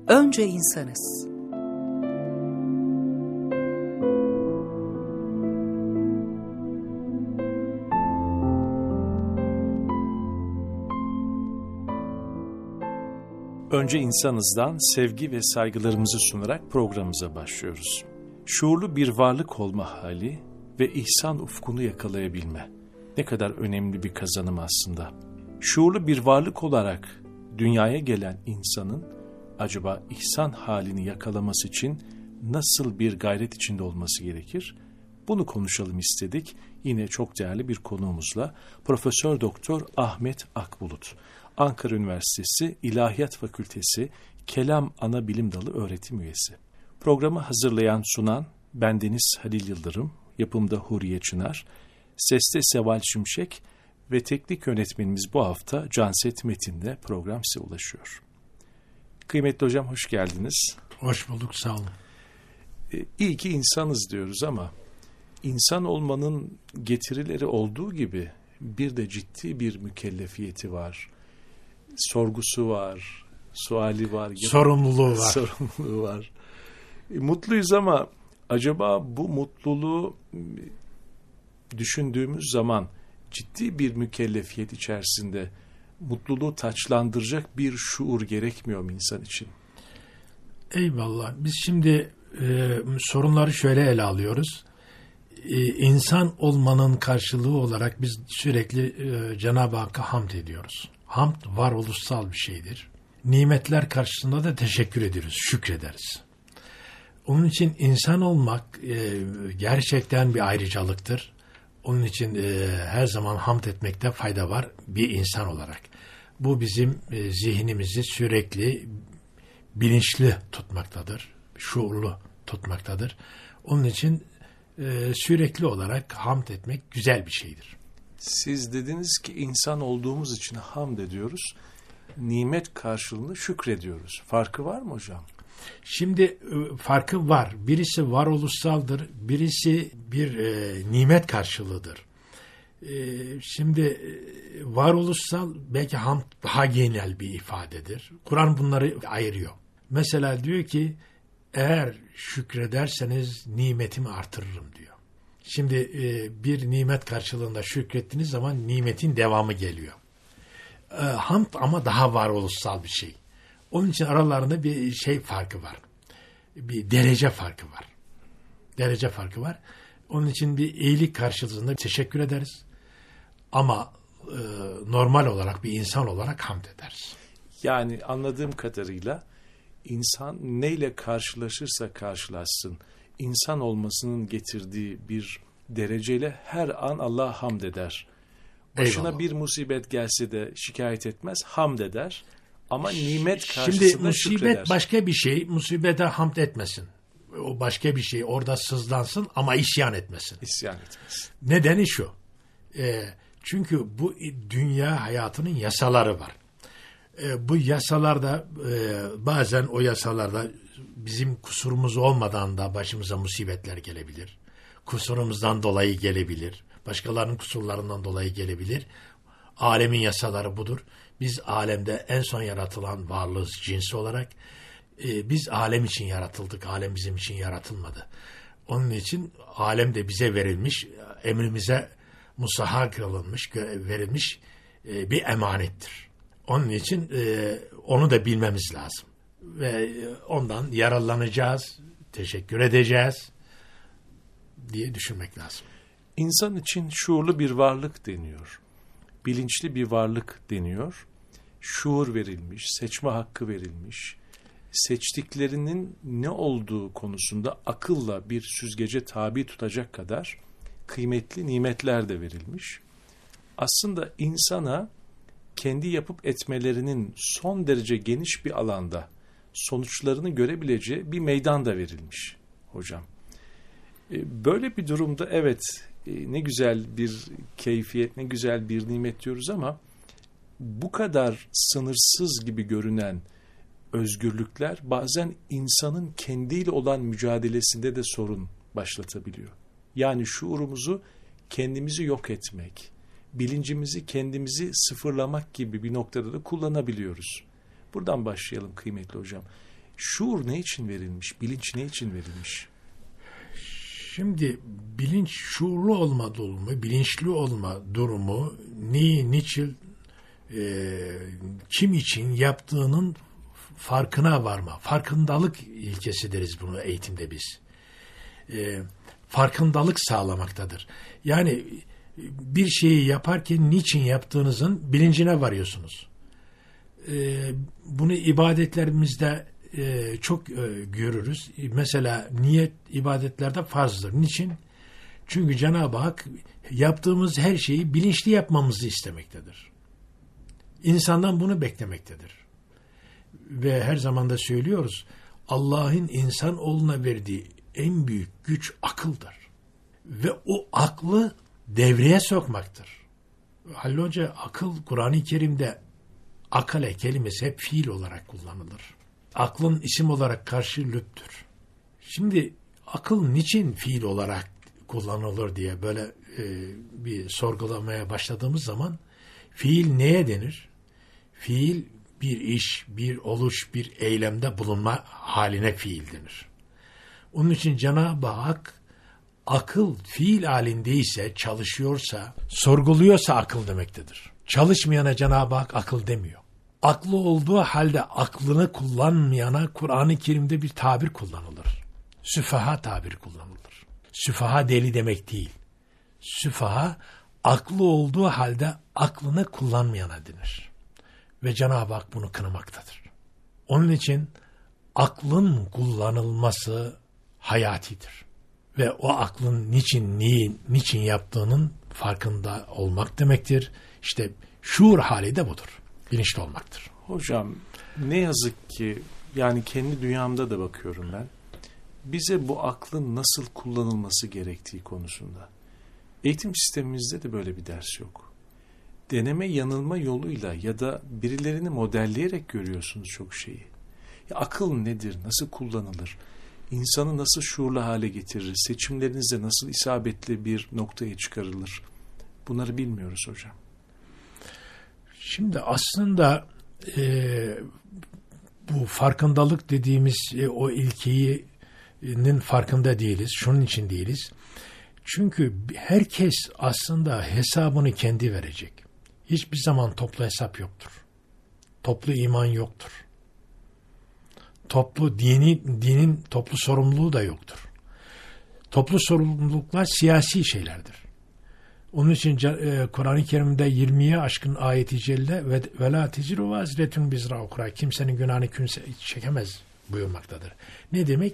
Önce insanız. Önce insanızdan sevgi ve saygılarımızı sunarak programımıza başlıyoruz. Şuurlu bir varlık olma hali ve ihsan ufkunu yakalayabilme. Ne kadar önemli bir kazanım aslında. Şuurlu bir varlık olarak dünyaya gelen insanın acaba ihsan halini yakalaması için nasıl bir gayret içinde olması gerekir? Bunu konuşalım istedik. Yine çok değerli bir konuğumuzla Profesör Doktor Ahmet Akbulut. Ankara Üniversitesi İlahiyat Fakültesi Kelam Anabilim Dalı öğretim üyesi. Programı hazırlayan sunan bendeniz Halil Yıldırım, yapımda Huriye Çınar, seste Seval Şimşek ve teknik yönetmenimiz bu hafta Canset Metin'le program size ulaşıyor. Kıymetli hocam hoş geldiniz. Hoş bulduk, sağ olun. İyi ki insanız diyoruz ama insan olmanın getirileri olduğu gibi bir de ciddi bir mükellefiyeti var. Sorgusu var, suali var. Sorumluluğu var. Mutluyuz ama acaba bu mutluluğu düşündüğümüz zaman ciddi bir mükellefiyet içerisinde mutluluğu taçlandıracak bir şuur gerekmiyor mu insan için? Eyvallah. Biz şimdi sorunları şöyle ele alıyoruz. İnsan olmanın karşılığı olarak biz sürekli Cenab-ı Hakk'a hamd ediyoruz. Hamd varoluşsal bir şeydir. Nimetler karşısında da teşekkür ediyoruz, şükrederiz. Onun için insan olmak gerçekten bir ayrıcalıktır. Onun için her zaman hamd etmekte fayda var bir insan olarak. Bu bizim zihnimizi sürekli bilinçli tutmaktadır, şuurlu tutmaktadır. Onun için sürekli olarak hamd etmek güzel bir şeydir. Siz dediniz ki insan olduğumuz için hamd ediyoruz, nimet karşılığında şükrediyoruz. Farkı var mı hocam? Şimdi farkı var. Birisi varoluşsaldır, birisi bir nimet karşılığıdır. Şimdi varoluşsal belki hamd daha genel bir ifadedir. Kur'an bunları ayırıyor. Mesela diyor ki eğer şükrederseniz nimetimi artırırım diyor. Şimdi bir nimet karşılığında şükrettiğiniz zaman nimetin devamı geliyor. Hamd ama daha varoluşsal bir şey. Onun için aralarında bir şey farkı var. Bir derece farkı var. Onun için bir iyilik karşılığında teşekkür ederiz. Ama normal olarak bir insan olarak hamd ederiz. Yani anladığım kadarıyla insan neyle karşılaşırsa karşılaşsın, insan olmasının getirdiği bir dereceyle her an Allah'a hamd eder. Başına Eyvallah. bir musibet gelse de şikayet etmez, hamd eder. Ama nimet karşısında şimdi musibet şükreder. Başka bir şey, musibete hamd etmesin. O başka bir şey, orada sızlansın ama isyan etmesin. İsyan etmez. Nedeni şu, çünkü bu dünya hayatının yasaları var. Bu yasalarda bazen o yasalarda bizim kusurumuz olmadan da başımıza musibetler gelebilir. Kusurumuzdan dolayı gelebilir. Başkalarının kusurlarından dolayı gelebilir. Alemin yasaları budur. Biz alemde en son yaratılan varlığız cinsi olarak. Biz alem için yaratıldık. Alem bizim için yaratılmadı. Onun için alem de bize verilmiş, emrimize musahhar kılınmış, verilmiş bir emanettir. Onun için onu da bilmemiz lazım. Ve ondan yararlanacağız, teşekkür edeceğiz diye düşünmek lazım. İnsan için şuurlu bir varlık deniyor. Bilinçli bir varlık deniyor. Şuur verilmiş, seçme hakkı verilmiş. Seçtiklerinin ne olduğu konusunda akılla bir süzgece tabi tutacak kadar kıymetli nimetler de verilmiş. Aslında insana kendi yapıp etmelerinin son derece geniş bir alanda sonuçlarını görebileceği bir meydan da verilmiş hocam. Böyle bir durumda evet ne güzel bir keyfiyet, ne güzel bir nimet diyoruz ama bu kadar sınırsız gibi görünen özgürlükler bazen insanın kendiyle olan mücadelesinde de sorun başlatabiliyor. Yani şuurumuzu kendimizi yok etmek, bilincimizi kendimizi sıfırlamak gibi bir noktada da kullanabiliyoruz. Buradan başlayalım kıymetli hocam. Şuur ne için verilmiş? Bilinç ne için verilmiş? Şimdi bilinç şuurlu olma durumu, bilinçli olma durumu niçin, kim için yaptığının farkına varma. Farkındalık ilkesi deriz bunu eğitimde biz. Farkındalık sağlamaktadır. Yani bir şeyi yaparken niçin yaptığınızın bilincine varıyorsunuz. Bunu ibadetlerimizde çok görürüz. Mesela niyet ibadetlerde farzdır. Niçin? Çünkü Cenab-ı Hak yaptığımız her şeyi bilinçli yapmamızı istemektedir. İnsandan bunu beklemektedir. Ve her zaman da söylüyoruz, Allah'ın insanoğluna verdiği en büyük güç akıldır. Ve o aklı devreye sokmaktır. Halil Hoca, akıl Kur'an-ı Kerim'de akale kelimesi hep fiil olarak kullanılır. Aklın isim olarak karşı lüptür. Şimdi akıl niçin fiil olarak kullanılır diye böyle bir sorgulamaya başladığımız zaman fiil neye denir? Fiil bir iş, bir oluş, bir eylemde bulunma haline fiil denir. Onun için Cenab-ı Hak akıl fiil halindeyse, çalışıyorsa, sorguluyorsa akıl demektedir. Çalışmayana Cenab-ı Hak akıl demiyor. Aklı olduğu halde aklını kullanmayana Kur'an-ı Kerim'de bir tabir kullanılır. Süfaha tabiri kullanılır. Süfaha deli demek değil. Süfaha aklı olduğu halde aklını kullanmayana denir. Ve Cenab-ı Hak bunu kınamaktadır. Onun için aklın kullanılması hayatidir. Ve o aklın niçin yaptığının farkında olmak demektir. İşte şuur hali de budur. Bilinçli olmaktır. Hocam ne yazık ki yani kendi dünyamda da bakıyorum ben. Bize bu aklın nasıl kullanılması gerektiği konusunda. Eğitim sistemimizde de böyle bir ders yok. Deneme yanılma yoluyla ya da birilerini modelleyerek görüyorsunuz çok şeyi. Ya akıl nedir? Nasıl kullanılır? İnsanı nasıl şuurlu hale getirir? Seçimlerinizde nasıl isabetli bir noktaya çıkarılır? Bunları bilmiyoruz hocam. Şimdi aslında bu farkındalık dediğimiz o ilkenin farkında değiliz. Şunun için değiliz. Çünkü herkes aslında hesabını kendi verecek. Hiçbir zaman toplu hesap yoktur. Toplu iman yoktur. Dinin toplu sorumluluğu da yoktur. Toplu sorumluluklar siyasi şeylerdir. Onun için Kur'an-ı Kerim'de 20'ye aşkın ayet-i celle ve la teziru vaziretun bizra ukra, kimsenin günahını kimse çekemez buyurmaktadır. Ne demek?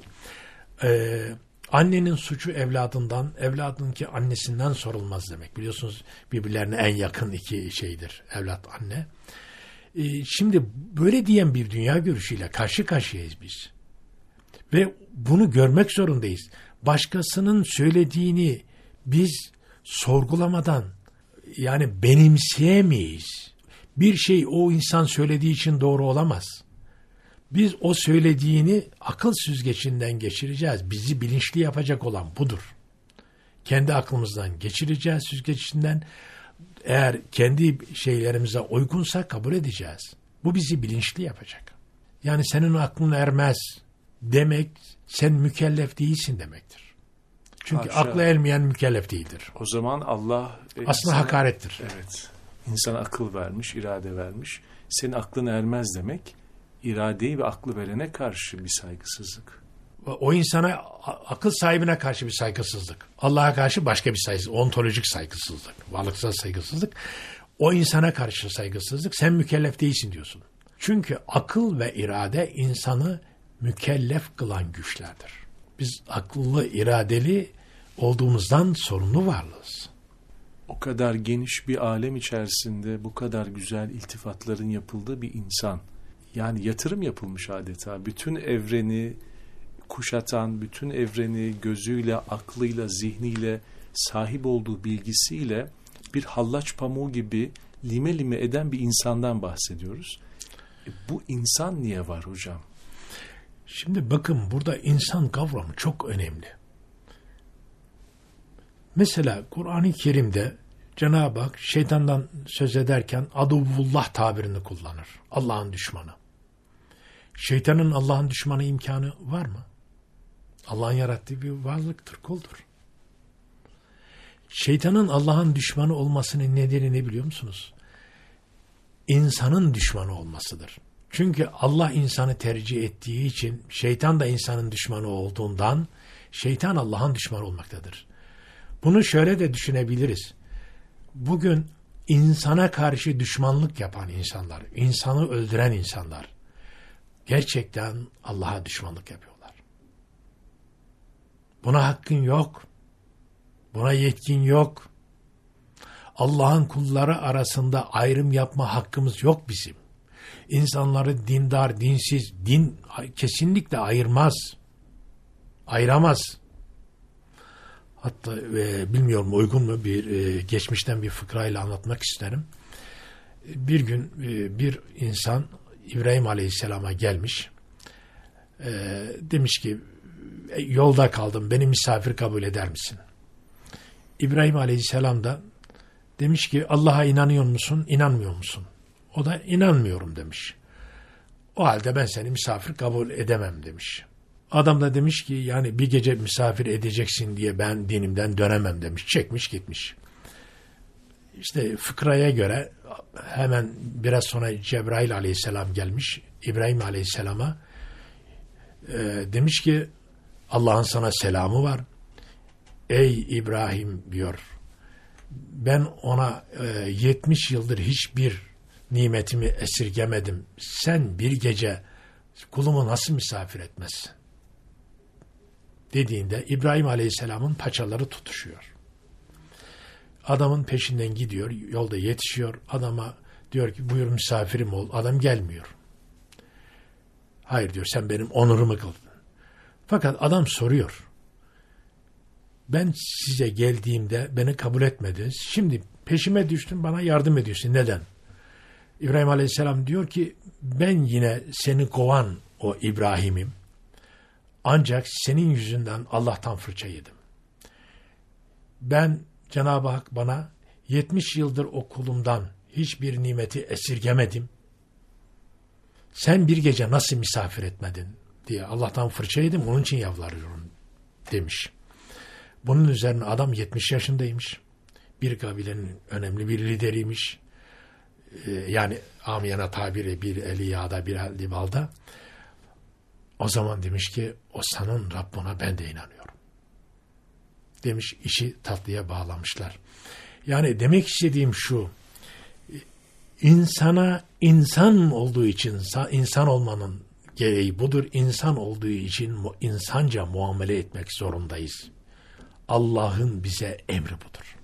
Annenin suçu evladından, evladınki annesinden sorulmaz demek. Biliyorsunuz birbirlerine en yakın iki şeydir evlat, anne. Şimdi böyle diyen bir dünya görüşüyle karşı karşıyayız biz. Ve bunu görmek zorundayız. Başkasının söylediğini biz sorgulamadan yani benimseyemeyiz. Bir şey o insan söylediği için doğru olamaz. Biz o söylediğini akıl süzgecinden geçireceğiz. Bizi bilinçli yapacak olan budur. Kendi aklımızdan geçireceğiz süzgecinden. Eğer kendi şeylerimize uygunsa kabul edeceğiz. Bu bizi bilinçli yapacak. Yani senin aklın ermez demek sen mükellef değilsin demektir. Çünkü aklı ermeyen mükellef değildir. O zaman Allah aslında hakarettir. Evet. İnsana akıl vermiş, irade vermiş. Senin aklın ermez demek, iradeyi ve aklı verene karşı bir saygısızlık. O insana, akıl sahibine karşı bir saygısızlık. Allah'a karşı başka bir saygısızlık. Ontolojik saygısızlık. Varlıksal saygısızlık. O insana karşı saygısızlık. Sen mükellef değilsin diyorsun. Çünkü akıl ve irade insanı mükellef kılan güçlerdir. Biz akıllı, iradeli olduğumuzdan sorumlu varlığız. O kadar geniş bir alem içerisinde bu kadar güzel iltifatların yapıldığı bir insan. Yani yatırım yapılmış adeta. Bütün evreni kuşatan, bütün evreni gözüyle, aklıyla, zihniyle, sahip olduğu bilgisiyle bir hallaç pamuğu gibi lime lime eden bir insandan bahsediyoruz. Bu insan niye var hocam? Şimdi bakın burada insan kavramı çok önemli. Mesela Kur'an-ı Kerim'de Cenab-ı Hak şeytandan söz ederken aduvullah tabirini kullanır. Allah'ın düşmanı. Şeytanın Allah'ın düşmanı imkanı var mı? Allah'ın yarattığı bir varlıktır, kuldur. Şeytanın Allah'ın düşmanı olmasının nedeni ne biliyor musunuz? İnsanın düşmanı olmasıdır. Çünkü Allah insanı tercih ettiği için, şeytan da insanın düşmanı olduğundan, şeytan Allah'ın düşmanı olmaktadır. Bunu şöyle de düşünebiliriz. Bugün insana karşı düşmanlık yapan insanlar, insanı öldüren insanlar, gerçekten Allah'a düşmanlık yapıyorlar. Buna hakkın yok. Buna yetkin yok. Allah'ın kulları arasında ayrım yapma hakkımız yok bizim. İnsanları dindar, dinsiz, din kesinlikle ayırmaz. Ayıramaz. Hatta bilmiyorum uygun mu geçmişten bir fıkrayla anlatmak isterim. Bir gün bir insan İbrahim Aleyhisselam'a gelmiş. Demiş ki yolda kaldım, beni misafir kabul eder misin? İbrahim Aleyhisselam da demiş ki Allah'a inanıyor musun, inanmıyor musun? O da inanmıyorum demiş. O halde ben seni misafir kabul edemem demiş. Adam da demiş ki yani bir gece misafir edeceksin diye ben dinimden dönemem demiş. Çekmiş gitmiş. İşte fıkraya göre hemen biraz sonra Cebrail Aleyhisselam gelmiş. İbrahim Aleyhisselam'a demiş ki Allah'ın sana selamı var. Ey İbrahim diyor. Ben ona 70 yıldır hiçbir nimetimi esirgemedim. Sen bir gece kulumu nasıl misafir etmezsin? Dediğinde İbrahim Aleyhisselam'ın paçaları tutuşuyor. Adamın peşinden gidiyor, yolda yetişiyor. Adama diyor ki buyur misafirim ol. Adam gelmiyor. Hayır diyor, sen benim onurumu kıldın. Fakat adam soruyor. Ben size geldiğimde beni kabul etmediniz. Şimdi peşime düştün, bana yardım ediyorsun. Neden? İbrahim Aleyhisselam diyor ki ben yine seni kovan o İbrahim'im. Ancak senin yüzünden Allah'tan fırça yedim. Ben Cenab-ı Hak bana 70 yıldır o kulumdan hiçbir nimeti esirgemedim. Sen bir gece nasıl misafir etmedin diye Allah'tan fırça yedim, onun için yalvarıyorum demiş. Bunun üzerine adam 70 yaşındaymış. Bir kabilenin önemli bir lideriymiş. Yani amiyana tabiri bir eli yağda bir eli balda. O zaman demiş ki o senin Rabbuna ben de inanıyorum. Demiş, işi tatlıya bağlamışlar. Yani demek istediğim şu. İnsana insan olduğu için, insan olmanın gereği budur. İnsan olduğu için insanca muamele etmek zorundayız. Allah'ın bize emri budur.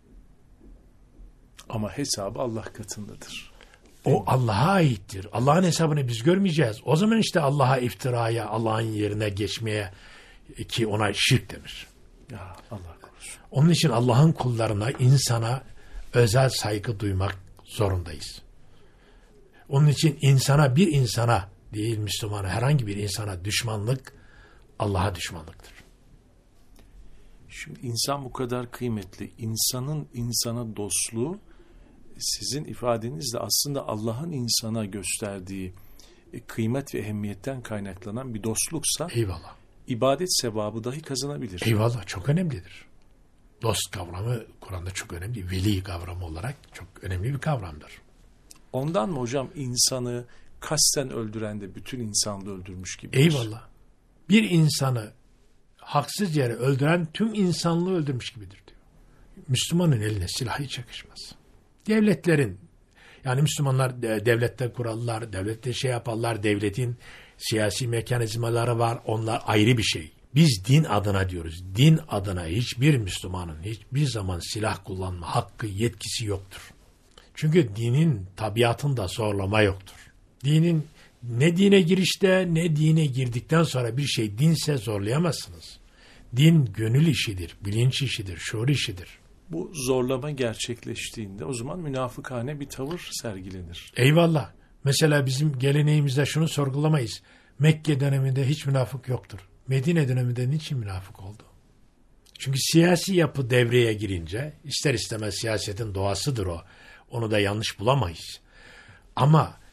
Ama hesabı Allah katındadır. O Allah'a aittir. Allah'ın hesabını biz görmeyeceğiz. O zaman işte Allah'a iftiraya, Allah'ın yerine geçmeye ki ona şirk denir. Ya Allah korusun. Onun için Allah'ın kullarına, insana özel saygı duymak zorundayız. Onun için bir insana değil Müslümana, herhangi bir insana düşmanlık Allah'a düşmanlıktır. Şimdi insan bu kadar kıymetli. İnsanın insana dostluğu sizin ifadenizle aslında Allah'ın insana gösterdiği kıymet ve ehemmiyetten kaynaklanan bir dostluksa eyvallah. İbadet sevabı dahi kazanabilir. Eyvallah, çok önemlidir. Dost kavramı Kur'an'da çok önemli. Veli kavramı olarak çok önemli bir kavramdır. Ondan mı hocam insanı kasten öldüren de bütün insanlığı öldürmüş gibidir? Eyvallah. Bir insanı haksız yere öldüren tüm insanlığı öldürmüş gibidir diyor. Müslümanın eline silah hiç yakışmaz. Devletlerin, yani Müslümanlar devlette kurallar, devlette yaparlar, devletin siyasi mekanizmaları var, onlar ayrı bir şey. Biz din adına diyoruz. Din adına hiçbir Müslümanın hiçbir zaman silah kullanma hakkı, yetkisi yoktur. Çünkü dinin tabiatında zorlama yoktur. Ne dine girişte ne dine girdikten sonra bir şey dinse zorlayamazsınız. Din gönül işidir, bilinç işidir, şuur işidir. Bu zorlama gerçekleştiğinde o zaman münafıkane bir tavır sergilenir. Eyvallah. Mesela bizim geleneğimizde şunu sorgulamayız. Mekke döneminde hiç münafık yoktur. Medine döneminde niçin münafık oldu? Çünkü siyasi yapı devreye girince, ister istemez siyasetin doğasıdır o. Onu da yanlış bulamayız. Ama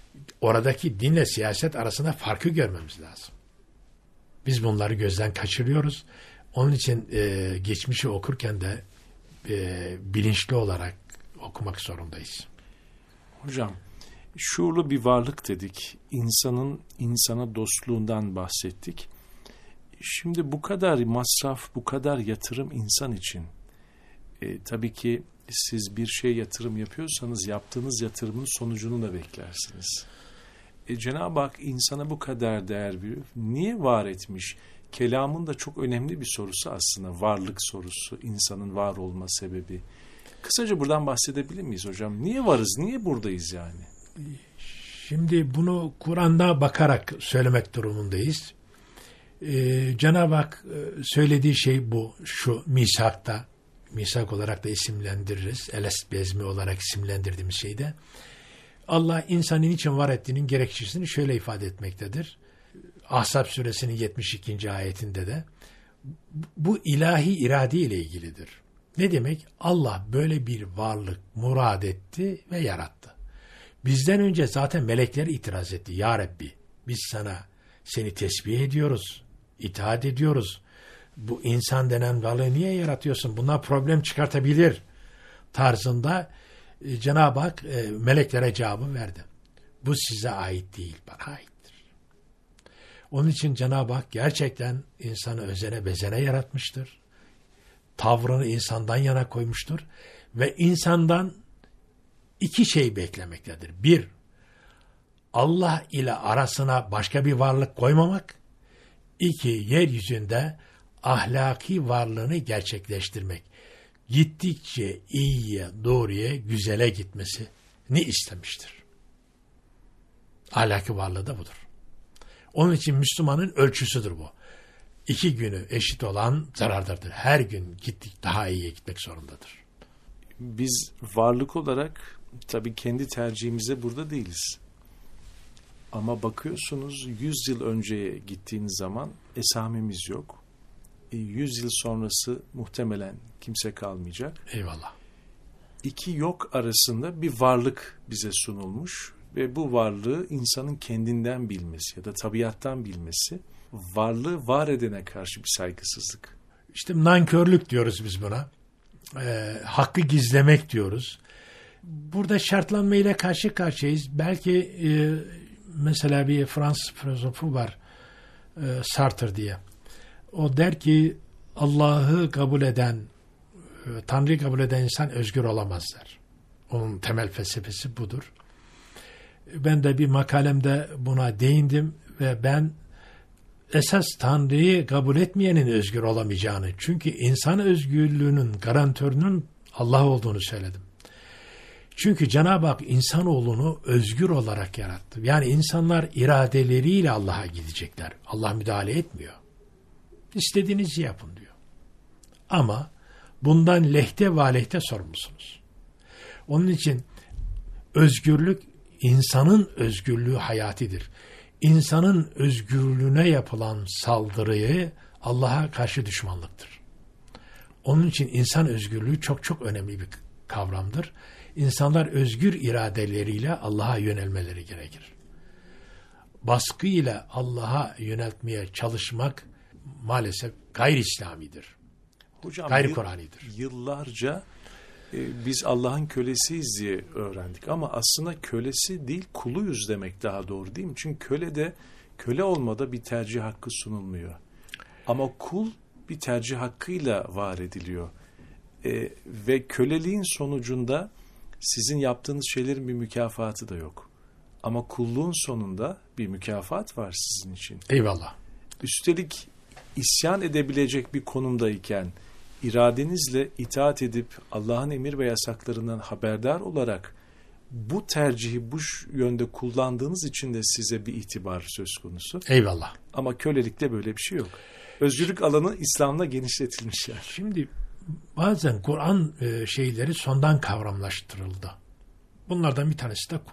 oradaki dinle siyaset arasında farkı görmemiz lazım. Biz bunları gözden kaçırıyoruz. Onun için geçmişi okurken de bilinçli olarak okumak zorundayız. Hocam, şuurlu bir varlık dedik. İnsanın insana dostluğundan bahsettik. Şimdi bu kadar masraf, bu kadar yatırım insan için. Tabii ki siz bir şeye yatırım yapıyorsanız yaptığınız yatırımın sonucunu da beklersiniz. Cenab-ı Hak insana bu kadar değer veriyor. Niye var etmiş? Kelamın da çok önemli bir sorusu aslında. Varlık sorusu, insanın var olma sebebi. Kısaca buradan bahsedebilir miyiz hocam? Niye varız, niye buradayız yani? Şimdi bunu Kur'an'da bakarak söylemek durumundayız. Cenab-ı Hak söylediği şey bu, şu misakta, misak olarak da isimlendiririz. Elest bezmi olarak isimlendirdiğimiz şeyde. Allah insanın için var ettiğinin gerekçesini şöyle ifade etmektedir. Ahzab suresinin 72. ayetinde de bu ilahi irade ile ilgilidir. Ne demek? Allah böyle bir varlık murad etti ve yarattı. Bizden önce zaten melekler itiraz etti. Ya Rabbi, biz seni tesbih ediyoruz, itaat ediyoruz. Bu insan denen varlığı niye yaratıyorsun? Bunlar problem çıkartabilir tarzında Cenab-ı Hak meleklere cevabı verdi. Bu size ait değil, bana aittir. Onun için Cenab-ı Hak gerçekten insanı özene bezene yaratmıştır. Tavrını insandan yana koymuştur. Ve insandan iki şey beklemektedir. Bir, Allah ile arasına başka bir varlık koymamak. İki, yeryüzünde ahlaki varlığını gerçekleştirmek. Gittikçe iyiye, doğruya, güzele gitmesini istemiştir. Ahlaki varlığı da budur. Onun için Müslümanın ölçüsüdür bu. 2 günü eşit olan zarardadır. Her gün gittik daha iyiye gitmek zorundadır. Biz varlık olarak tabii kendi tercihimize burada değiliz. Ama bakıyorsunuz 100 yıl önceye gittiğiniz zaman esamemiz yok. 100 yıl sonrası muhtemelen kimse kalmayacak. Eyvallah. İki yok arasında bir varlık bize sunulmuş ve bu varlığı insanın kendinden bilmesi ya da tabiattan bilmesi, varlığı var edene karşı bir saygısızlık. İşte nankörlük diyoruz biz buna. Hakkı gizlemek diyoruz. Burada şartlanmayla karşı karşıyayız. Belki mesela bir Fransız filozofu var, Sartre diye. O der ki Allah'ı kabul eden, Tanrı'yı kabul eden insan özgür olamaz der. Onun temel felsefesi budur. Ben de bir makalemde buna değindim ve ben esas Tanrı'yı kabul etmeyenin özgür olamayacağını, çünkü insan özgürlüğünün garantörünün Allah olduğunu söyledim. Çünkü Cenab-ı Hak insanoğlunu özgür olarak yarattı. Yani insanlar iradeleriyle Allah'a gidecekler. Allah müdahale etmiyor. İstediğinizi yapın diyor. Ama bundan lehte ve aleyhte sorumlusunuz. Onun için özgürlük, insanın özgürlüğü hayatidir. İnsanın özgürlüğüne yapılan saldırıyı Allah'a karşı düşmanlıktır. Onun için insan özgürlüğü çok çok önemli bir kavramdır. İnsanlar özgür iradeleriyle Allah'a yönelmeleri gerekir. Baskıyla Allah'a yöneltmeye çalışmak maalesef gayri İslamidir. Hocam, gayri Kur'anidir. Yıllarca biz Allah'ın kölesiyiz diye öğrendik ama aslında kölesi değil kuluyuz demek daha doğru değil mi? Çünkü köle olmada bir tercih hakkı sunulmuyor. Ama kul bir tercih hakkıyla var ediliyor. Ve köleliğin sonucunda sizin yaptığınız şeylerin bir mükafatı da yok. Ama kulluğun sonunda bir mükafat var sizin için. Eyvallah. Üstelik isyan edebilecek bir konumdayken iradenizle itaat edip Allah'ın emir ve yasaklarından haberdar olarak bu tercihi bu yönde kullandığınız için de size bir itibar söz konusu. Eyvallah. Ama kölelikte böyle bir şey yok. Özgürlük alanı İslam'da genişletilmiş yani. Şimdi bazen Kur'an şeyleri sondan kavramlaştırıldı. Bunlardan bir tanesi de kul.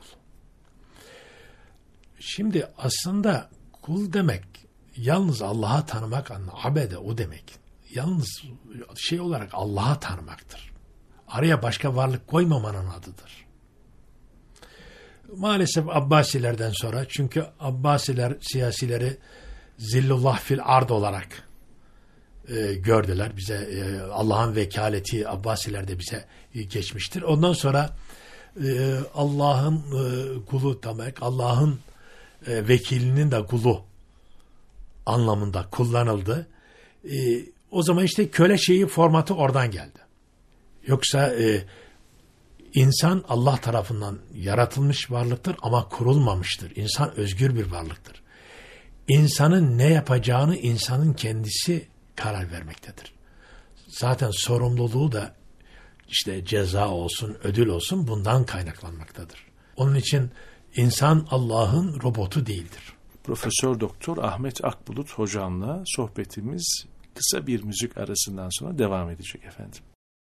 Şimdi aslında kul demek yalnız Allah'a tanımak anlamı. Abede o demek. Yalnız şey olarak Allah'a tanımaktır. Araya başka varlık koymamanın adıdır. Maalesef Abbasilerden sonra, çünkü Abbasiler siyasileri zillullah fil ard olarak gördüler. Bize Allah'ın vekaleti Abbasilerde bize geçmiştir. Ondan sonra Allah'ın kulu demek, Allah'ın vekilinin de kulu anlamında kullanıldı. O zaman işte köle şeyi formatı oradan geldi. Yoksa insan Allah tarafından yaratılmış varlıktır ama kurulmamıştır. İnsan özgür bir varlıktır. İnsanın ne yapacağını insanın kendisi karar vermektedir. Zaten sorumluluğu da işte ceza olsun, ödül olsun bundan kaynaklanmaktadır. Onun için insan Allah'ın robotu değildir. Profesör Doktor Ahmet Akbulut hocamla sohbetimiz kısa bir müzik arasından sonra devam edecek efendim.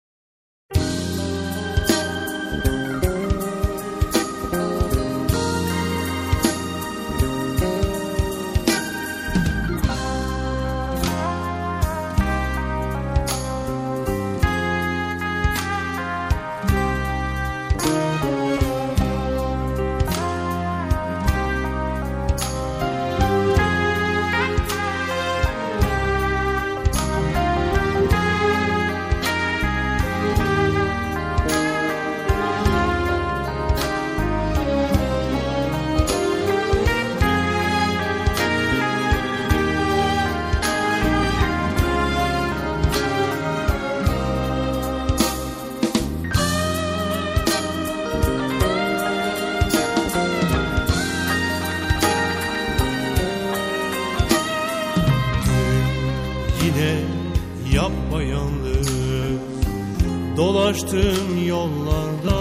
Dolaştım yollarda,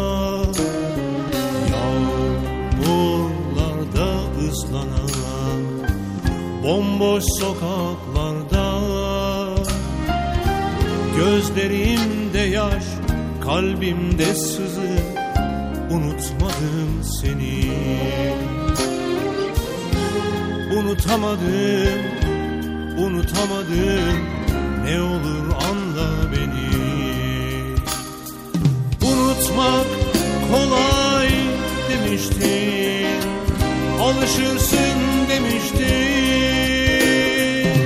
yağmurlarda ıslanan bomboş sokaklarda, gözlerimde yaş, kalbimde sızı, unutmadım seni, unutamadım, unutamadım, ne olur anla beni. Unutmak kolay demiştin, alışırsın demiştin.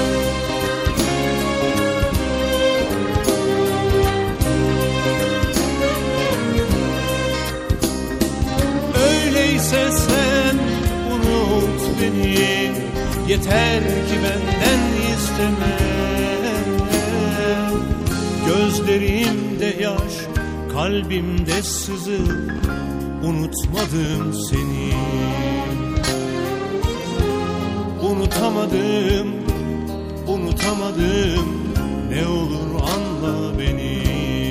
Öyleyse sen unut beni, yeter ki benden isteme. Gözlerimde yaş, kalbimde sızı, unutmadım seni, unutamadım, unutamadım, ne olur anla beni.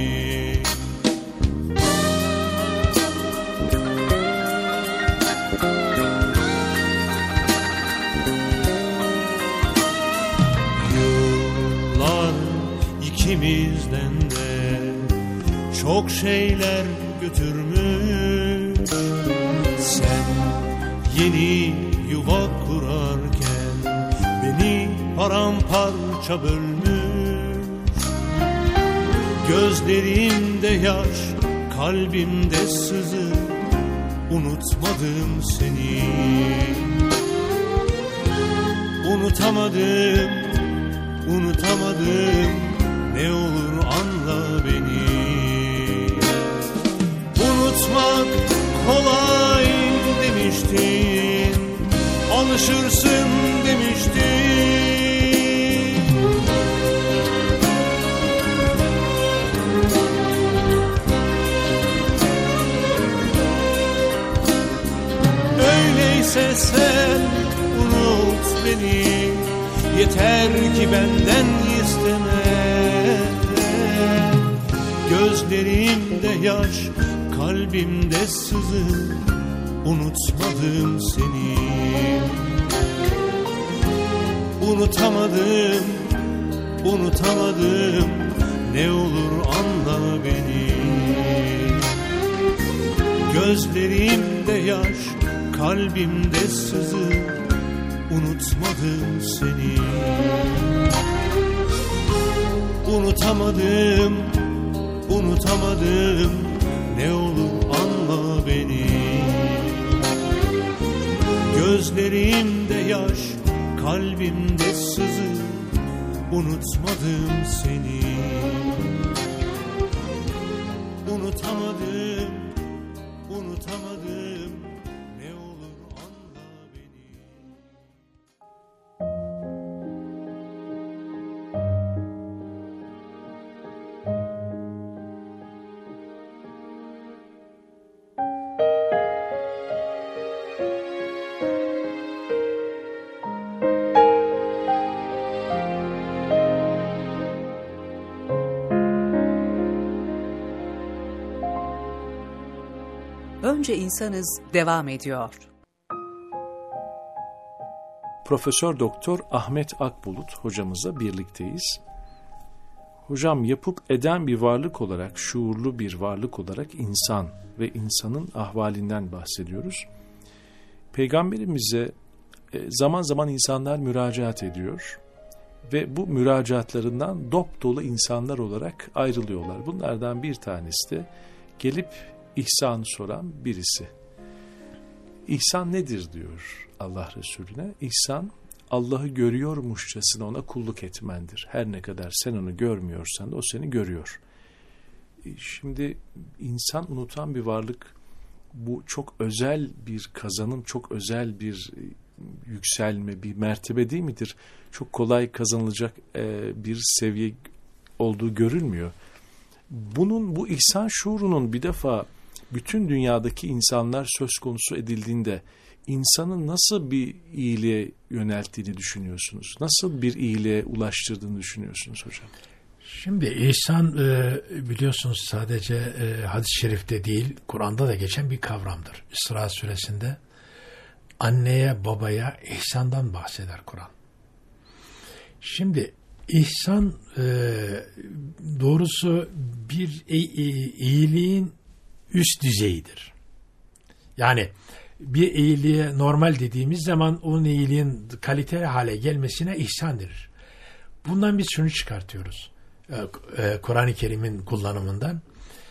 Yıllar ikimizden de çok şeyler götürmüş. Sen yeni yuva kurarken beni paramparça bölmüş. Gözlerimde yaş, kalbimde sızı, unutmadım seni, unutamadım, unutamadım, ne olur anla beni. Unutmak kolay demiştin, alışırsın demiştin. Öyleyse sen unut beni, yeter ki benden isteme. Gözlerimde yaş, kalbimde sızı, unutmadım seni, unutamadım, unutamadım, ne olur anla beni. Gözlerimde yaş, kalbimde sızı, unutmadım seni, unutamadım, unutamadım, ne olur anla. anla beni. Gözlerimde yaş, kalbimde sızı, unutmadım seni. Unutamadım, unutamadım, ne olur anla beni. Önce insanız devam ediyor. Profesör Doktor Ahmet Akbulut hocamızla birlikteyiz. Hocam, yapıp eden bir varlık olarak, şuurlu bir varlık olarak insan ve insanın ahvalinden bahsediyoruz. Peygamberimize zaman zaman insanlar müracaat ediyor ve bu müracaatlarından dop dolu insanlar olarak ayrılıyorlar. Bunlardan bir tanesi de gelip İhsan'ı soran birisi. İhsan nedir diyor Allah Resulüne. İhsan, Allah'ı görüyormuşçasına ona kulluk etmendir. Her ne kadar sen onu görmüyorsan da o seni görüyor. Şimdi insan unutan bir varlık. Bu çok özel bir kazanım, çok özel bir yükselme, bir mertebe değil midir? Çok kolay kazanılacak bir seviye olduğu görülmüyor. Bu ihsan şuurunun bir defa bütün dünyadaki insanlar söz konusu edildiğinde insanı nasıl bir iyiliğe yönelttiğini düşünüyorsunuz? Nasıl bir iyiliğe ulaştırdığını düşünüyorsunuz hocam? Şimdi ihsan biliyorsunuz sadece hadis-i şerifte değil, Kur'an'da da geçen bir kavramdır. İsra suresinde anneye babaya ihsandan bahseder Kur'an. Şimdi ihsan doğrusu bir iyiliğin üst düzeyidir. Yani bir iyiliğe normal dediğimiz zaman onun iyiliğin kaliteli hale gelmesine ihsan denir. Bundan biz şunu çıkartıyoruz. Kur'an-ı Kerim'in kullanımından.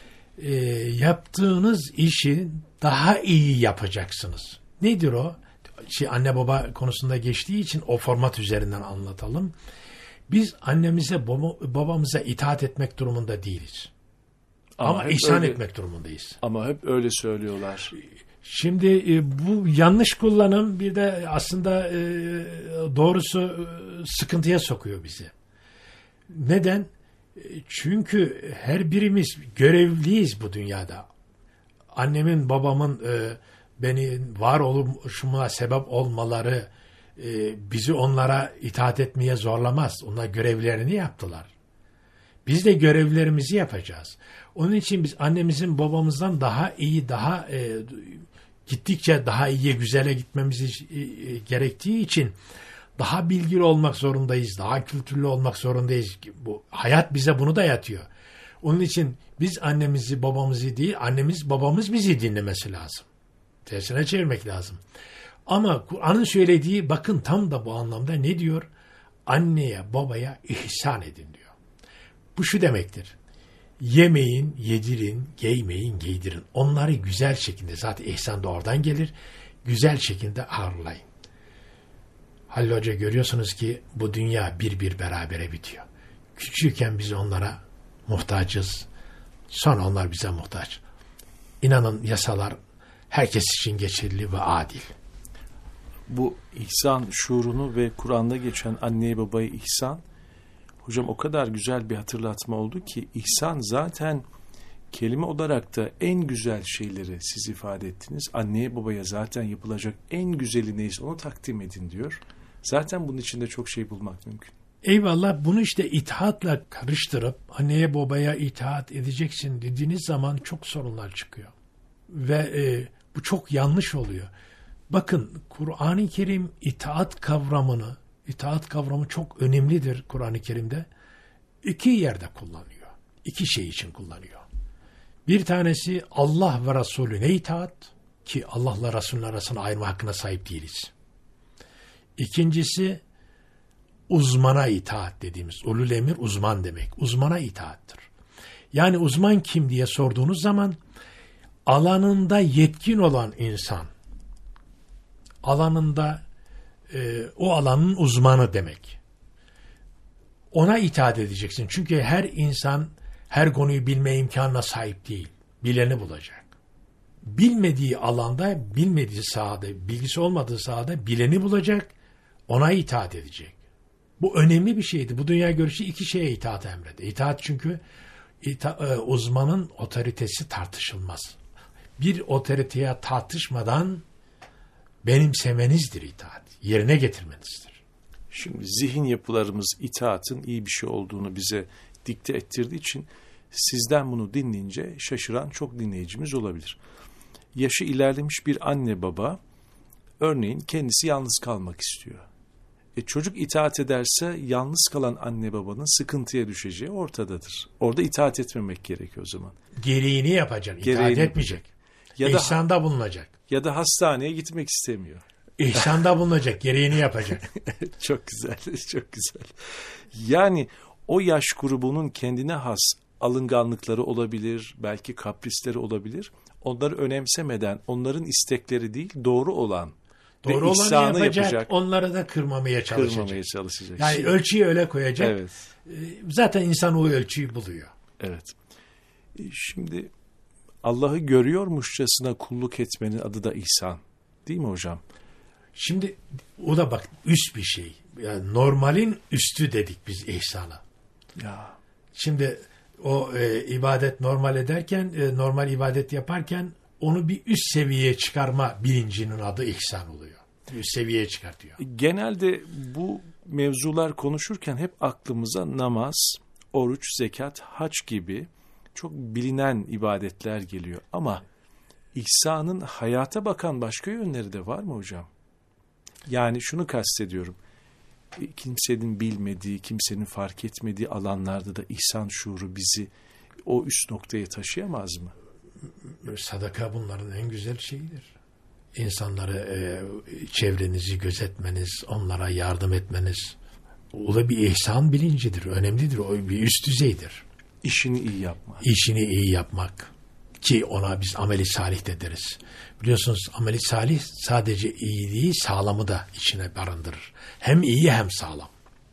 Yaptığınız işi daha iyi yapacaksınız. Nedir o? Anne baba konusunda geçtiği için o format üzerinden anlatalım. Biz annemize babamıza itaat etmek durumunda değiliz. Ama ihsan etmek durumundayız. Ama hep öyle söylüyorlar. Şimdi bu yanlış kullanım bir de aslında doğrusu sıkıntıya sokuyor bizi. Neden? Çünkü her birimiz görevliyiz bu dünyada. Annemin, babamın benim var oluşuma sebep olmaları bizi onlara itaat etmeye zorlamaz. Onlar görevlerini yaptılar. Biz de görevlerimizi yapacağız. Onun için biz annemizin babamızdan daha iyi, daha gittikçe daha iyiye, güzele gitmemiz gerektiği için daha bilgili olmak zorundayız, daha kültürlü olmak zorundayız. Bu hayat bize bunu dayatıyor. Onun için biz annemizi, babamızı değil, annemiz, babamız bizi dinlemesi lazım. Tersine çevirmek lazım. Ama Kur'an'ın söylediği bakın tam da bu anlamda ne diyor? Anneye, babaya ihsan edin diyor. Bu şu demektir. Yemeyin, yedirin, giymeyin, giydirin. Onları güzel şekilde, zaten ihsan da oradan gelir, güzel şekilde ağırlayın. Halil Hoca, görüyorsunuz ki bu dünya bir berabere bitiyor. Küçükken biz onlara muhtacız. Sonra onlar bize muhtaç. İnanın yasalar herkes için geçerli ve adil. Bu ihsan şuurunu ve Kur'an'da geçen anneye babaya ihsan, hocam o kadar güzel bir hatırlatma oldu ki ihsan zaten kelime olarak da en güzel şeyleri siz ifade ettiniz. Anneye babaya zaten yapılacak en güzeli neyse onu takdim edin diyor. Zaten bunun içinde çok şey bulmak mümkün. Eyvallah, bunu işte itaatla karıştırıp anneye babaya itaat edeceksin dediğiniz zaman çok sorunlar çıkıyor. Ve bu çok yanlış oluyor. Bakın Kur'an-ı Kerim itaat kavramı çok önemlidir Kur'an-ı Kerim'de. İki yerde kullanıyor. İki şey için kullanıyor. Bir tanesi Allah ve Resulüne itaat, ki Allah'la Resulü'nün arasını ayırma hakkına sahip değiliz. İkincisi uzmana itaat dediğimiz, ulul emir uzman demek. Uzmana itaattır. Yani uzman kim diye sorduğunuz zaman alanında yetkin olan insan, alanında o alanın uzmanı demek. Ona itaat edeceksin. Çünkü her insan her konuyu bilme imkanına sahip değil. Bileni bulacak. Bilmediği alanda, bilmediği sahada, bilgisi olmadığı sahada bileni bulacak, ona itaat edecek. Bu önemli bir şeydi. Bu dünya görüşü iki şeye itaat emrediyor. İtaat çünkü uzmanın otoritesi tartışılmaz. Bir otoriteye tartışmadan benimsemenizdir itaat. Yerine getirmenizdir. Şimdi zihin yapılarımız itaatın iyi bir şey olduğunu bize dikte ettirdiği için sizden bunu dinleyince şaşıran çok dinleyicimiz olabilir. Yaşı ilerlemiş bir anne baba örneğin kendisi yalnız kalmak istiyor. Çocuk itaat ederse yalnız kalan anne babanın sıkıntıya düşeceği ortadadır. Orada itaat etmemek gerekiyor o zaman. Gereğini yapacak, itaat etmeyecek. İhsanda bulunacak. Ya da hastaneye gitmek istemiyor. İhsanda bulunacak, gereğini yapacak. Çok güzel, çok güzel. Yani o yaş grubunun kendine has alınganlıkları olabilir, belki kaprisleri olabilir. Onları önemsemeden, onların istekleri değil, doğru olan doğru ve olanı yapacak, onları da kırmamaya çalışacak. Yani ölçüyü öyle koyacak. Evet. Zaten insan o ölçüyü buluyor. Evet. Şimdi Allah'ı görüyormuşçasına kulluk etmenin adı da ihsan. Değil mi hocam? Şimdi o da bak üst bir şey. Yani normalin üstü dedik biz ihsana. Ya. Şimdi o ibadet normal ederken, normal ibadet yaparken onu bir üst seviyeye çıkarma bilincinin adı ihsan oluyor. Üst seviyeye çıkartıyor. Genelde bu mevzular konuşurken hep aklımıza namaz, oruç, zekat, hac gibi çok bilinen ibadetler geliyor. Ama ihsanın hayata bakan başka yönleri de var mı hocam? Yani şunu kastediyorum. Kimsenin bilmediği, kimsenin fark etmediği alanlarda da ihsan şuuru bizi o üst noktaya taşıyamaz mı? Sadaka bunların en güzel şeyidir. İnsanları, çevrenizi gözetmeniz, onlara yardım etmeniz, o da bir ihsan bilincidir, önemlidir, o bir üst düzeydir. İşini iyi yapmak. İşini iyi yapmak ki ona biz ameli salih de deriz. Biliyorsunuz ameli salih sadece iyiliği, sağlamı da içine barındırır. Hem iyi hem sağlam.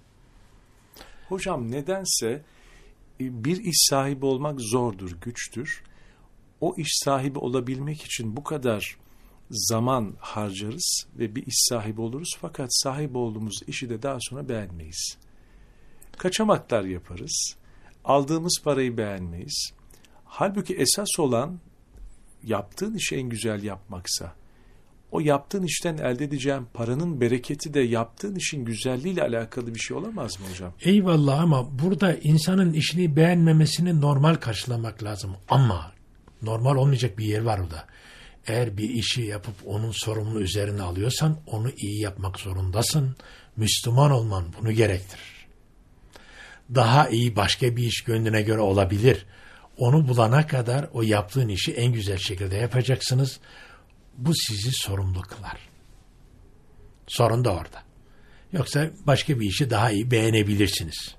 Hocam nedense bir iş sahibi olmak zordur, güçtür. O iş sahibi olabilmek için bu kadar zaman harcarız ve bir iş sahibi oluruz fakat sahip olduğumuz işi de daha sonra beğenmeyiz. Kaçamaklar yaparız. Aldığımız parayı beğenmeyiz. Halbuki esas olan yaptığın işi en güzel yapmaksa, o yaptığın işten elde edeceğin paranın bereketi de yaptığın işin güzelliğiyle alakalı bir şey olamaz mı hocam? Eyvallah ama burada insanın işini beğenmemesini normal karşılamak lazım. Ama normal olmayacak bir yer var orada. Eğer bir işi yapıp onun sorumluluğu üzerine alıyorsan onu iyi yapmak zorundasın. Müslüman olman bunu gerektirir. Daha iyi başka bir iş gönlüne göre olabilir. Onu bulana kadar o yaptığın işi en güzel şekilde yapacaksınız. Bu sizi sorumlu kılar. Sorun da orada. Yoksa başka bir işi daha iyi beğenebilirsiniz.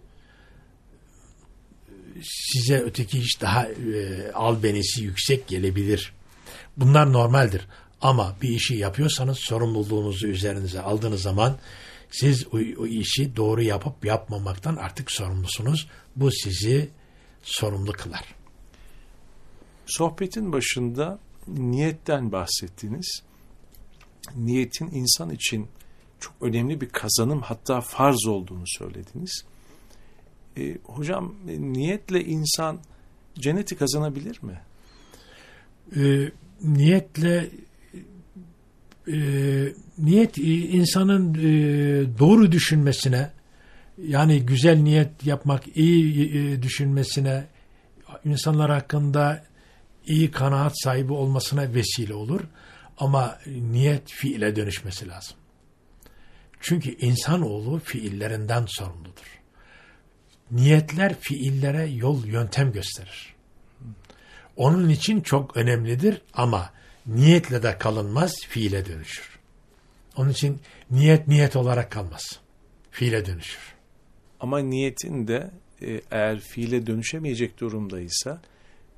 Size öteki iş daha albenisi yüksek gelebilir. Bunlar normaldir. Ama bir işi yapıyorsanız sorumluluğunuzu üzerinize aldığınız zaman siz o işi doğru yapıp yapmamaktan artık sorumlusunuz. Bu sizi sorumlu kılar. Sohbetin başında niyetten bahsettiniz. Niyetin insan için çok önemli bir kazanım, hatta farz olduğunu söylediniz. Hocam niyetle insan cenneti kazanabilir mi? Niyet insanın doğru düşünmesine, yani güzel niyet yapmak, iyi düşünmesine, insanlar hakkında iyi kanaat sahibi olmasına vesile olur. Ama niyet fiile dönüşmesi lazım. Çünkü insanoğlu fiillerinden sorumludur. Niyetler fiillere yol, yöntem gösterir. Onun için çok önemlidir ama niyetle de kalınmaz, fiile dönüşür. Onun için niyet olarak kalmaz. Fiile dönüşür. Ama niyetin de eğer fiile dönüşemeyecek durumdaysa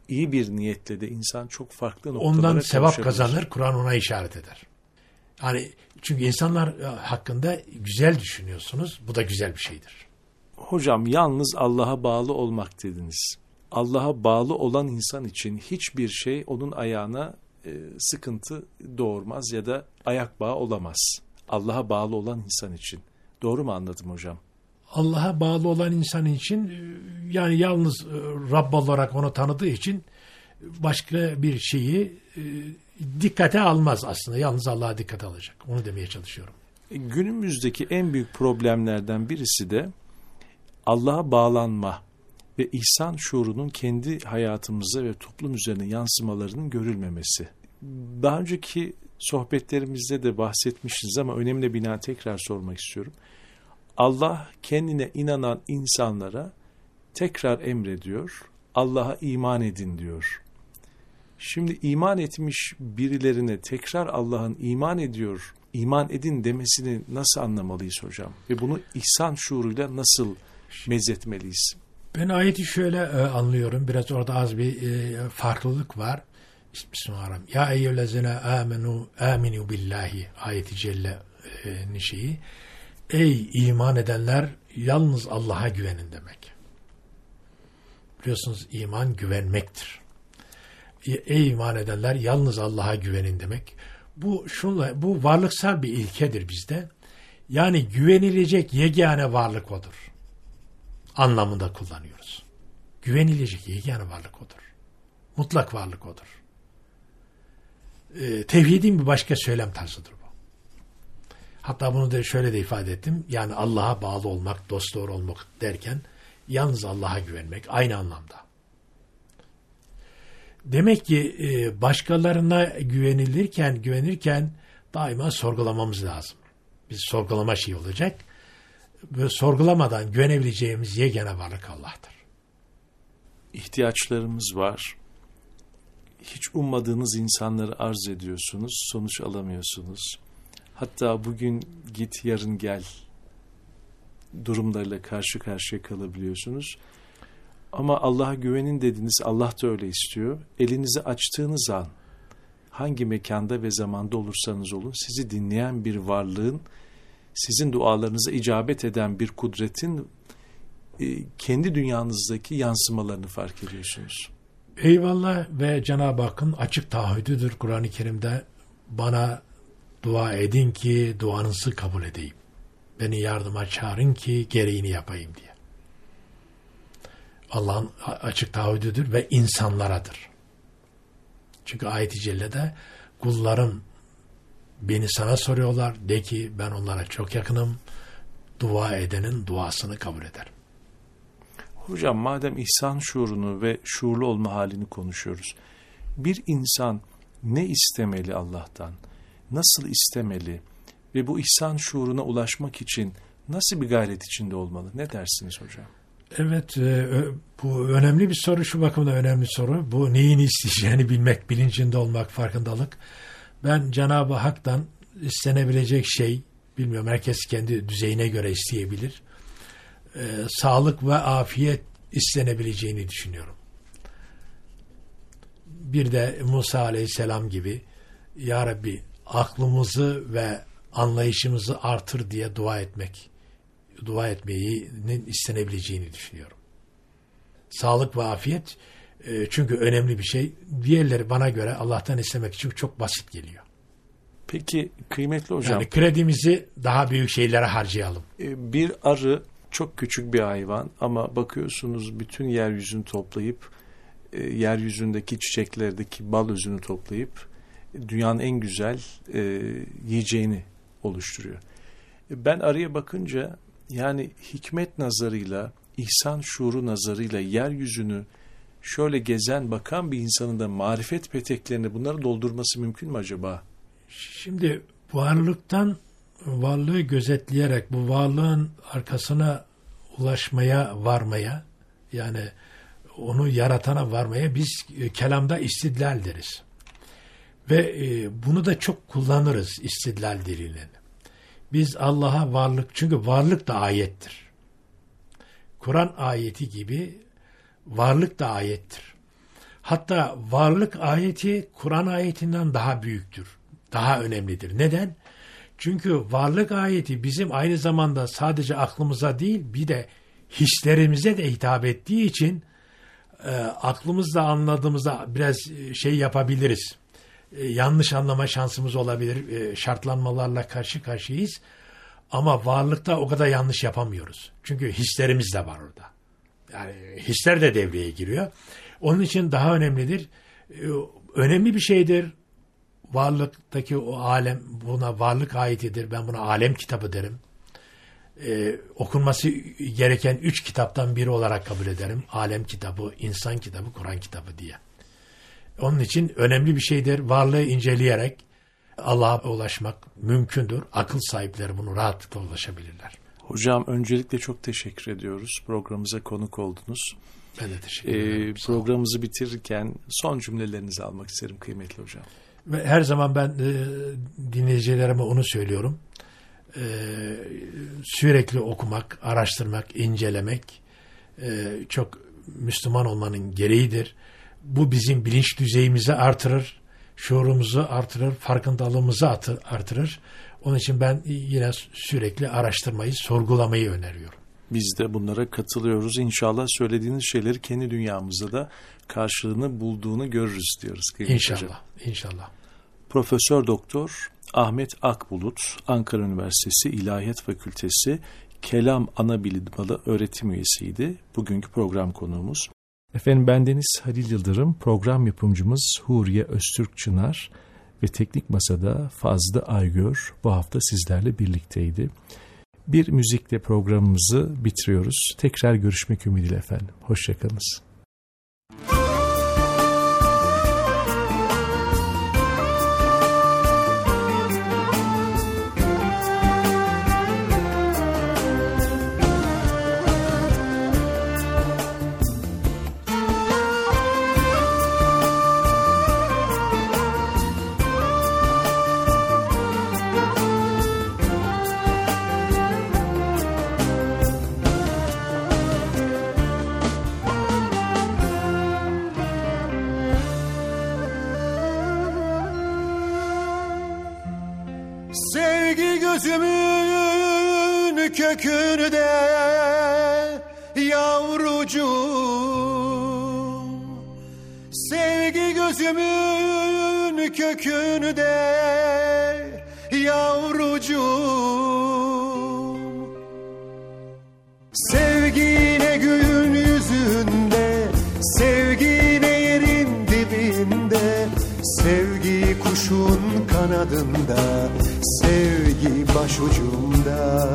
iyi bir niyetle de insan çok farklı noktalara ondan sevap kavuşabilir. kazanır. Kur'an ona işaret eder. Yani çünkü insanlar hakkında güzel düşünüyorsunuz. Bu da güzel bir şeydir. Hocam yalnız Allah'a bağlı olmak dediniz. Allah'a bağlı olan insan için hiçbir şey onun ayağına sıkıntı doğurmaz ya da ayak bağı olamaz. Allah'a bağlı olan insan için. Doğru mu anladım hocam? Allah'a bağlı olan insan için yani yalnız Rabb olarak onu tanıdığı için başka bir şeyi dikkate almaz aslında. Yalnız Allah'a dikkate alacak. Onu demeye çalışıyorum. Günümüzdeki en büyük problemlerden birisi de Allah'a bağlanma ve ihsan şuurunun kendi hayatımıza ve toplum üzerine yansımalarının görülmemesi. Daha önceki sohbetlerimizde de bahsetmişiz ama önemli binaen tekrar sormak istiyorum. Allah kendine inanan insanlara tekrar emrediyor, Allah'a iman edin diyor. Şimdi iman etmiş birilerine tekrar Allah'ın iman edin demesini nasıl anlamalıyız hocam? Ve bunu ihsan şuuruyla nasıl mezetmeliyiz? Ben ayeti şöyle anlıyorum. Biraz orada az bir farklılık var. Bismillahirrahmanirrahim. Ya eyyühellezine aminu billahi ayeti celle'nin şeyi. Ey iman edenler yalnız Allah'a güvenin demek. Biliyorsunuz iman güvenmektir. Ey iman edenler yalnız Allah'a güvenin demek. Bu varlıksal bir ilkedir bizde. Yani güvenilecek yegane varlık odur. Anlamında kullanıyoruz. Güvenilecek yegane varlık odur. Mutlak varlık odur. Tevhidin bir başka söylem tarzıdır bu. Hatta bunu da şöyle de ifade ettim. Yani Allah'a bağlı olmak, dosdoğru olmak derken yalnız Allah'a güvenmek aynı anlamda. Demek ki başkalarına güvenirken daima sorgulamamız lazım. Bir sorgulama şey olacak. Böyle sorgulamadan güvenebileceğimiz yegane varlık Allah'tır. İhtiyaçlarımız var. Hiç ummadığınız insanları arz ediyorsunuz, sonuç alamıyorsunuz. Hatta bugün git yarın gel durumlarıyla karşı karşıya kalabiliyorsunuz. Ama Allah'a güvenin dediniz, Allah da öyle istiyor. Elinizi açtığınız an hangi mekanda ve zamanda olursanız olun sizi dinleyen bir varlığın, sizin dualarınıza icabet eden bir kudretin kendi dünyanızdaki yansımalarını fark ediyorsunuz. Eyvallah ve Cenab-ı Hakk'ın açık taahhüdüdür Kur'an-ı Kerim'de. Bana dua edin ki duanızı kabul edeyim. Beni yardıma çağırın ki gereğini yapayım diye. Allah'ın açık taahhüdüdür ve insanlaradır. Çünkü ayet-i cellede kullarım beni sana soruyorlar. De ki ben onlara çok yakınım. Dua edenin duasını kabul ederim. Hocam madem ihsan şuurunu ve şuurlu olma halini konuşuyoruz. Bir insan ne istemeli Allah'tan? Nasıl istemeli? Ve bu ihsan şuuruna ulaşmak için nasıl bir gayret içinde olmalı? Ne dersiniz hocam? Evet, bu önemli bir soru. Şu bakımdan önemli soru. Bu neyin isteyeceğini bilmek, bilincinde olmak, farkındalık. Ben Cenab-ı Hak'tan istenebilecek şey, bilmiyorum herkes kendi düzeyine göre isteyebilir. Sağlık ve afiyet istenebileceğini düşünüyorum. Bir de Musa Aleyhisselam gibi Ya Rabbi aklımızı ve anlayışımızı artır diye dua etmeyi istenebileceğini düşünüyorum. Sağlık ve afiyet çünkü önemli bir şey. Diğerleri bana göre Allah'tan istemek için çok basit geliyor. Peki kıymetli hocam. Yani kredimizi daha büyük şeylere harcayalım. Bir arı çok küçük bir hayvan ama bakıyorsunuz bütün yeryüzünü toplayıp yeryüzündeki çiçeklerdeki bal özünü toplayıp dünyanın en güzel yiyeceğini oluşturuyor. Ben arıya bakınca yani hikmet nazarıyla, ihsan şuuru nazarıyla yeryüzünü şöyle gezen, bakan bir insanın da marifet peteklerini bunları doldurması mümkün mü acaba? Şimdi varlığı gözetleyerek bu varlığın arkasına ulaşmaya, varmaya, yani onu yaratana varmaya biz kelamda istidlal deriz. Ve bunu da çok kullanırız istidlal dilini. Biz Allah'a varlık, çünkü varlık da ayettir. Kur'an ayeti gibi varlık da ayettir. Hatta varlık ayeti Kur'an ayetinden daha büyüktür, daha önemlidir. Neden? Çünkü varlık ayeti bizim aynı zamanda sadece aklımıza değil, bir de hislerimize de hitap ettiği için aklımızla anladığımızda biraz şey yapabiliriz. Yanlış anlama şansımız olabilir. Şartlanmalarla karşı karşıyayız. Ama varlıkta o kadar yanlış yapamıyoruz. Çünkü hislerimiz de var orada. Yani hisler de devreye giriyor. Onun için daha önemlidir. Önemli bir şeydir. Varlıktaki o alem, buna varlık ayetidir. Ben buna alem kitabı derim. Okunması gereken 3 kitaptan biri olarak kabul ederim. Alem kitabı, insan kitabı, Kur'an kitabı diye. Onun için önemli bir şeydir. Varlığı inceleyerek Allah'a ulaşmak mümkündür. Akıl sahipleri bunu rahatlıkla ulaşabilirler. Hocam öncelikle çok teşekkür ediyoruz. Programımıza konuk oldunuz. Ben de teşekkür ederim. Programımızı bitirirken son cümlelerinizi almak isterim kıymetli hocam. Ve her zaman ben dinleyicilerime onu söylüyorum. Sürekli okumak, araştırmak, incelemek çok Müslüman olmanın gereğidir. Bu bizim bilinç düzeyimizi artırır, şuurumuzu artırır, farkındalığımızı artırır. Onun için ben yine sürekli araştırmayı, sorgulamayı öneriyorum. Biz de bunlara katılıyoruz. İnşallah söylediğiniz şeyleri kendi dünyamızda da karşılığını bulduğunu görürüz diyoruz. İnşallah, hocam. inşallah. Profesör Doktor Ahmet Akbulut, Ankara Üniversitesi İlahiyat Fakültesi Kelam Anabilim Dalı öğretim üyesiydi. Bugünkü program konuğumuz. Efendim bendeniz Halil Yıldırım, program yapımcımız Huriye Öztürk Çınar ve teknik masada Fazlı Aygör bu hafta sizlerle birlikteydi. Bir müzikle programımızı bitiriyoruz. Tekrar görüşmek ümidiyle efendim. Hoşçakalınız. Sevgi gözümün kökünde yavrucuğum, sevgi gözümün kökünde yavrucuğum, sevgine göğün yüzünde, sevgine yerin dibinde, sevgi kuşun kanadında, sevgi başucumda.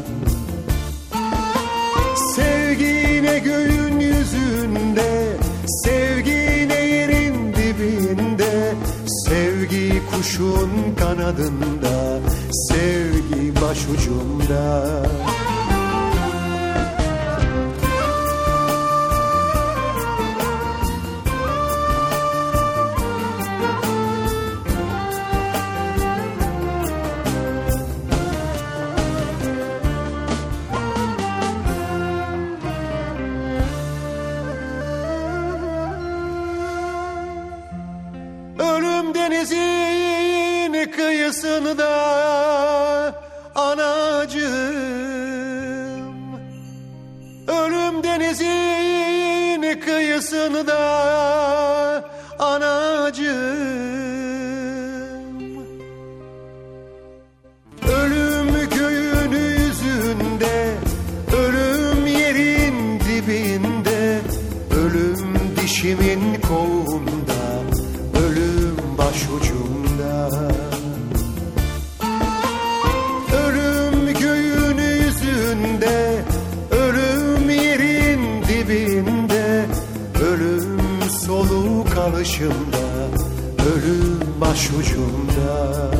Sevgine göğün yüzünde, sevgine yerin dibinde, sevgi kuşun kanadında, sevgi başucumda. Denizin kıyısında anacığım, ölüm denizin kıyısında anacığım, ölüm göğün yüzünde, ölüm yerin dibinde, ölüm dişimin kovuğunda, başucumda. Ölüm göğün yüzünde, ölüm yerin dibinde, ölüm soluk alışımda, ölüm başucumda.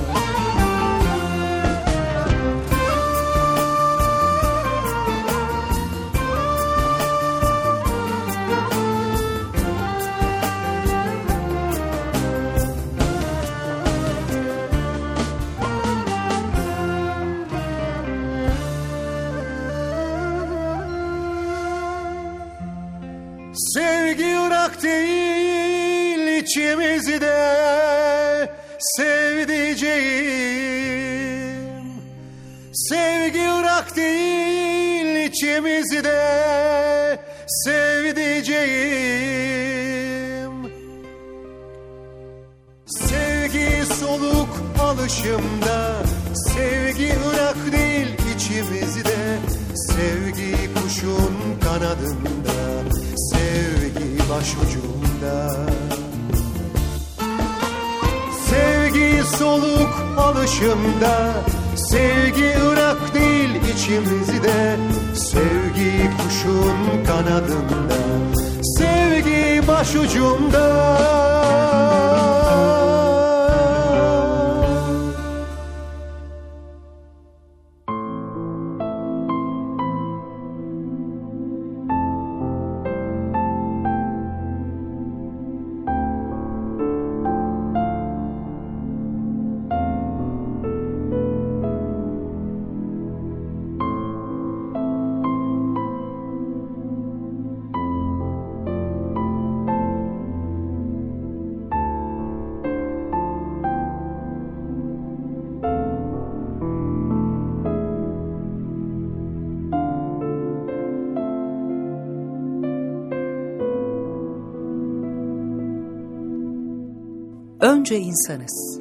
Sevgi Irak değil, içimizde sevdiceğim. Sevgi Irak değil içimizde sevdiceğim. Sevgi soluk alışımda, sevgi Irak değil içimizde. Sevgi kuşun kanadında, sevgi başucumda. Sevgi soluk alışımda, sevgi Irak değil içimizde. Sevgi kuşun kanadında, sevgi başucumda. Önce insanız.